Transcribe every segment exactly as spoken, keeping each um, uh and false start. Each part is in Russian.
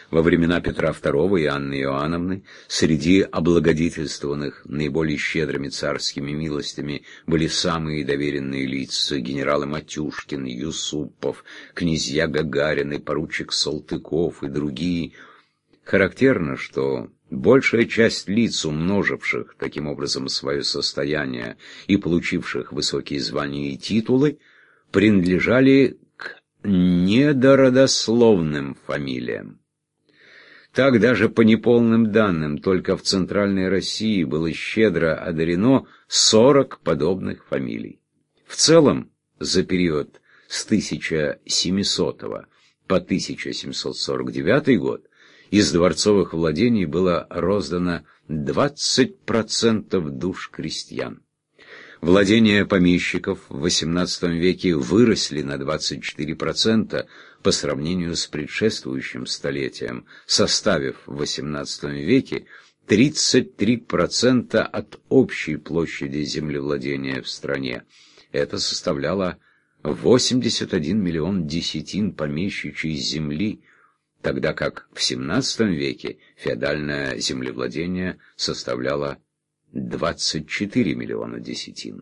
Во времена Петра второго и Анны Иоанновны среди облагодетельствованных наиболее щедрыми царскими милостями были самые доверенные лица: генералы Матюшкин, Юсупов, князья Гагарины, поручик Салтыков и другие. Характерно, что большая часть лиц, умноживших таким образом свое состояние и получивших высокие звания и титулы, принадлежали к недородословным фамилиям. Так даже по неполным данным только в Центральной России было щедро одарено сорок подобных фамилий. В целом, за период с тысяча семисотого по тысяча семьсот сорок девятый год из дворцовых владений было роздано двадцать процентов душ крестьян. Владения помещиков в восемнадцатом веке выросли на двадцать четыре процента по сравнению с предшествующим столетием, составив в восемнадцатом веке тридцать три процента от общей площади землевладения в стране. Это составляло восемьдесят один миллион десятин помещичьей земли, тогда как в семнадцатом веке феодальное землевладение составляло двадцать четыре миллиона десятин.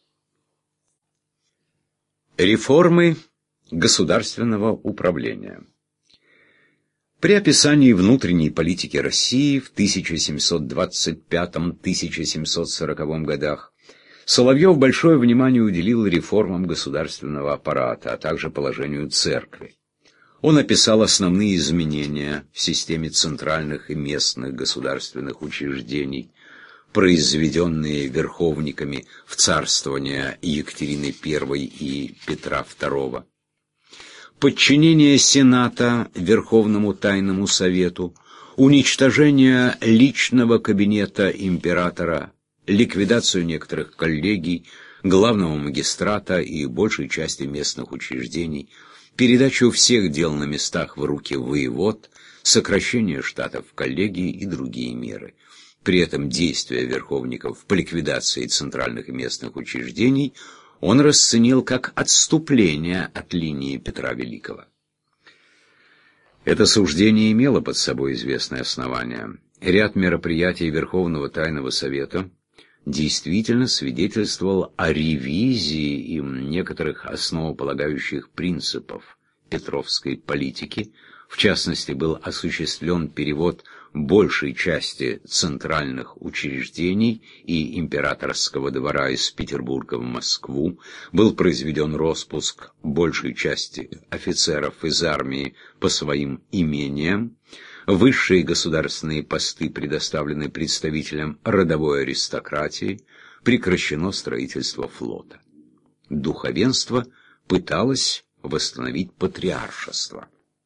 Реформы государственного управления. При описании внутренней политики России в тысяча семьсот двадцать пятом — тысяча семьсот сороковом годах Соловьев большое внимание уделил реформам государственного аппарата, а также положению церкви. Он описал основные изменения в системе центральных и местных государственных учреждений, произведенные верховниками в царствование Екатерины Первой и Петра Второго. Подчинение Сената Верховному Тайному Совету, уничтожение личного кабинета императора, ликвидацию некоторых коллегий, главного магистрата и большей части местных учреждений, передачу всех дел на местах в руки воевод, сокращение штатов коллегий и другие меры. При этом действия верховников по ликвидации центральных и местных учреждений он расценил как отступление от линии Петра Великого. Это суждение имело под собой известное основание. Ряд мероприятий Верховного Тайного Совета действительно свидетельствовал о ревизии им некоторых основополагающих принципов петровской политики. В частности, был осуществлен перевод большей части центральных учреждений и императорского двора из Петербурга в Москву, был произведен роспуск большей части офицеров из армии по своим имениям, высшие государственные посты предоставлены представителям родовой аристократии, прекращено строительство флота. Духовенство пыталось восстановить патриаршество.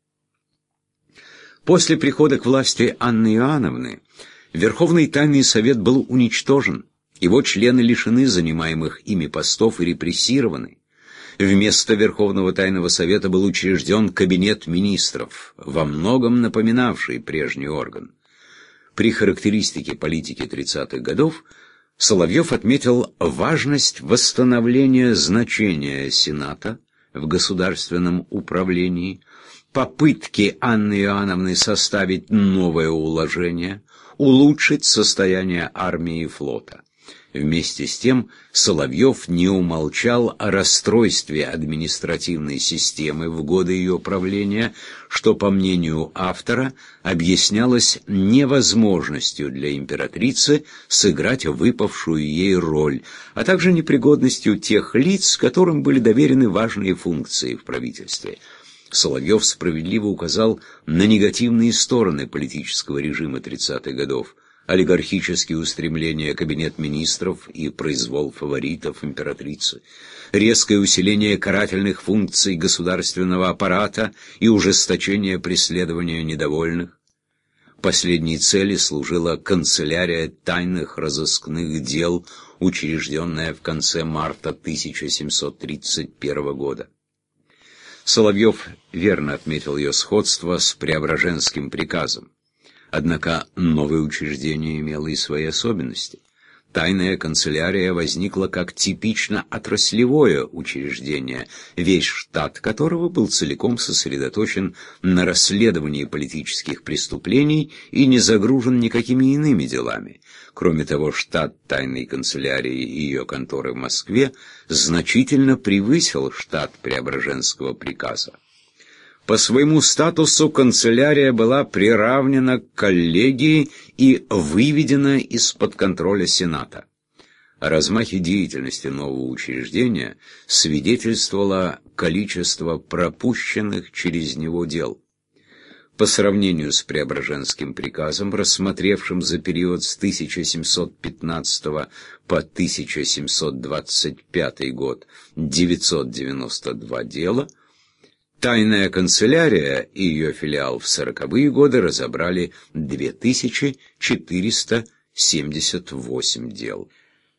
После прихода к власти Анны Иоанновны Верховный Тайный Совет был уничтожен, его члены лишены занимаемых ими постов и репрессированы. Вместо Верховного Тайного Совета был учрежден Кабинет министров, во многом напоминавший прежний орган. При характеристике политики тридцатых годов Соловьев отметил важность восстановления значения Сената в государственном управлении, попытки Анны Иоанновны составить новое уложение, улучшить состояние армии и флота. Вместе с тем Соловьев не умолчал о расстройстве административной системы в годы ее правления, что, по мнению автора, объяснялось невозможностью для императрицы сыграть выпавшую ей роль, а также непригодностью тех лиц, которым были доверены важные функции в правительстве. Соловьев справедливо указал на негативные стороны политического режима тридцатых годов: олигархические устремления кабинет министров и произвол фаворитов императрицы, резкое усиление карательных функций государственного аппарата и ужесточение преследования недовольных. Последней цели служила канцелярия тайных разыскных дел, учрежденная в конце марта тысяча семьсот тридцать первого года. Соловьев верно отметил ее сходство с Преображенским приказом. Однако новое учреждение имело и свои особенности. Тайная канцелярия возникла как типично отраслевое учреждение, весь штат которого был целиком сосредоточен на расследовании политических преступлений и не загружен никакими иными делами. Кроме того, штат тайной канцелярии и ее конторы в Москве значительно превысил штат Преображенского приказа. По своему статусу канцелярия была приравнена к коллегии и выведена из-под контроля Сената. О размахе деятельности нового учреждения свидетельствовало количество пропущенных через него дел. По сравнению с Преображенским приказом, рассмотревшим за период с тысяча семьсот пятнадцатого по тысяча семьсот двадцать пятый год девятьсот девяносто два дела, Тайная канцелярия и ее филиал в сороковые годы разобрали две тысячи четыреста семьдесят восемь дел.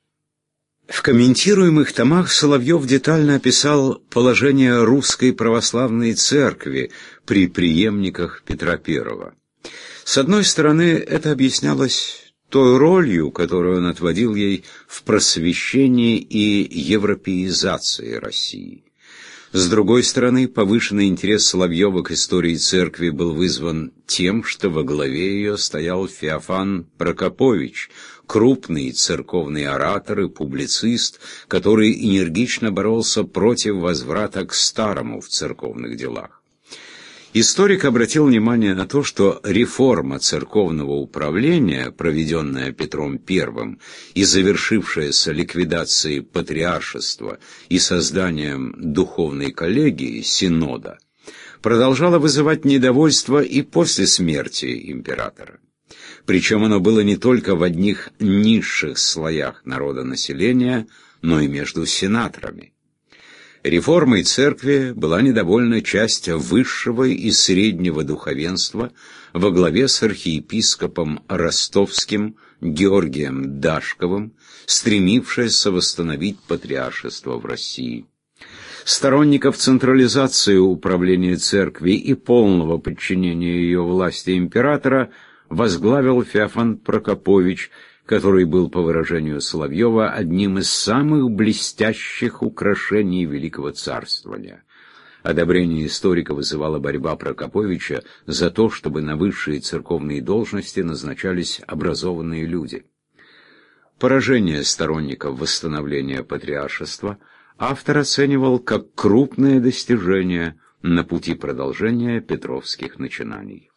В комментируемых томах Соловьев детально описал положение Русской Православной Церкви при преемниках Петра Первого. С одной стороны, это объяснялось той ролью, которую он отводил ей в просвещении и европеизации России. С другой стороны, повышенный интерес Соловьева к истории церкви был вызван тем, что во главе ее стоял Феофан Прокопович, крупный церковный оратор и публицист, который энергично боролся против возврата к старому в церковных делах. Историк обратил внимание на то, что реформа церковного управления, проведенная Петром Первым и завершившаяся ликвидацией патриаршества и созданием духовной коллегии, синода, продолжала вызывать недовольство и после смерти императора. Причем оно было не только в одних низших слоях народонаселения, но и между сенаторами. Реформой церкви была недовольна часть высшего и среднего духовенства во главе с архиепископом Ростовским Георгием Дашковым, стремившаяся восстановить патриаршество в России. Сторонников централизации управления церкви и полного подчинения ее власти императора возглавил Феофан Прокопович, который был, по выражению Соловьева, одним из самых блестящих украшений Великого Царствования. Одобрение историка вызывала борьба Прокоповича за то, чтобы на высшие церковные должности назначались образованные люди. Поражение сторонников восстановления патриаршества автор оценивал как крупное достижение на пути продолжения петровских начинаний.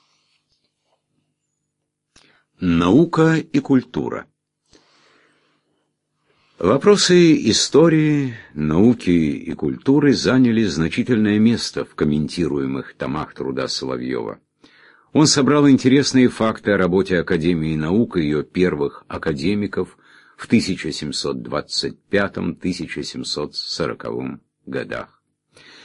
Наука и культура. Вопросы истории, науки и культуры заняли значительное место в комментируемых томах труда Соловьева. Он собрал интересные факты о работе Академии наук и ее первых академиков в тысяча семьсот двадцать пятом — тысяча семьсот сороковом годах.